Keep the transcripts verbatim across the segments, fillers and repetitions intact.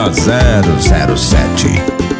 Banda zero zero sete.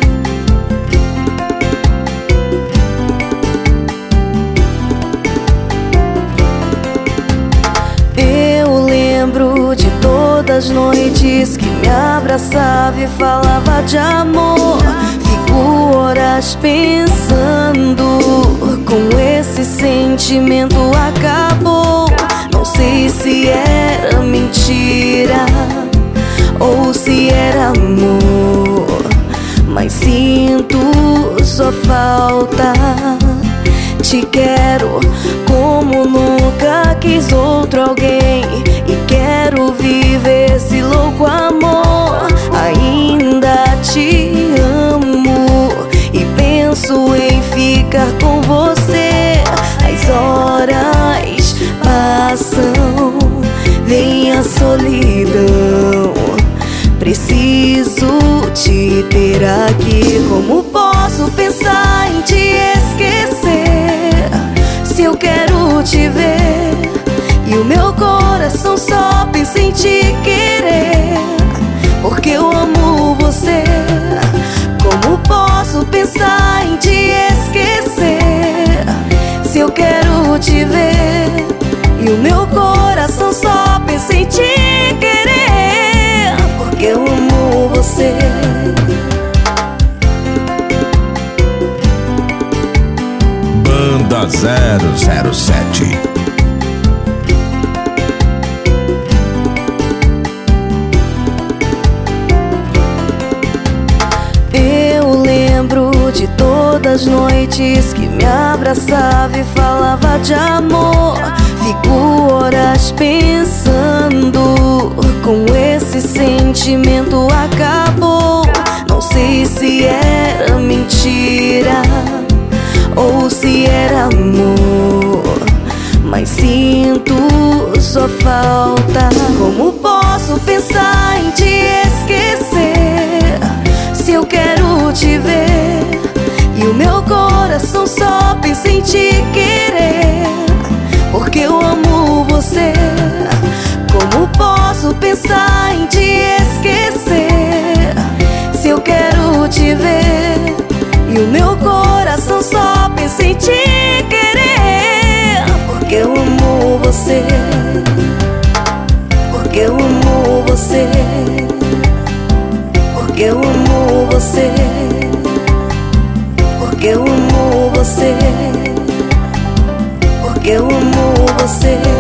Eu lembro de todas as noites que me abraçava e falava de amor. Fico horas pensando como esse sentimento acabou. Não sei se era mentira ou se era amor, mas sinto só falta. Te quero como nunca quis outro alguém, e quero viver esse louco amor. Ainda te amo e penso em ficar com você. As horas passam, vem a solidão. Preciso te ter aqui. Como posso pensar em te esquecer se eu quero te ver e o meu coração só pensa em te querer, porque eu amo você? Como posso pensar em te esquecer se eu quero te ver e o meu coração só pensa em te querer, porque eu amo você? Banda zero zero sete. Eu lembro de todas as noites que me abraçava e falava de amor. Fico horas pensando como esse sentimento acabou. Não sei se era mentira ou se era amor, mas sinto só falta. Como posso pensar em te esquecer se eu quero te ver e o meu coração só pensa em te querer, porque eu amo você? Como posso pensar em te esquecer se eu quero te ver e o meu coração só pensa em te querer, porque eu amo você? Porque eu amo você? Porque eu amo você? Porque eu amo você? Porque eu amo você?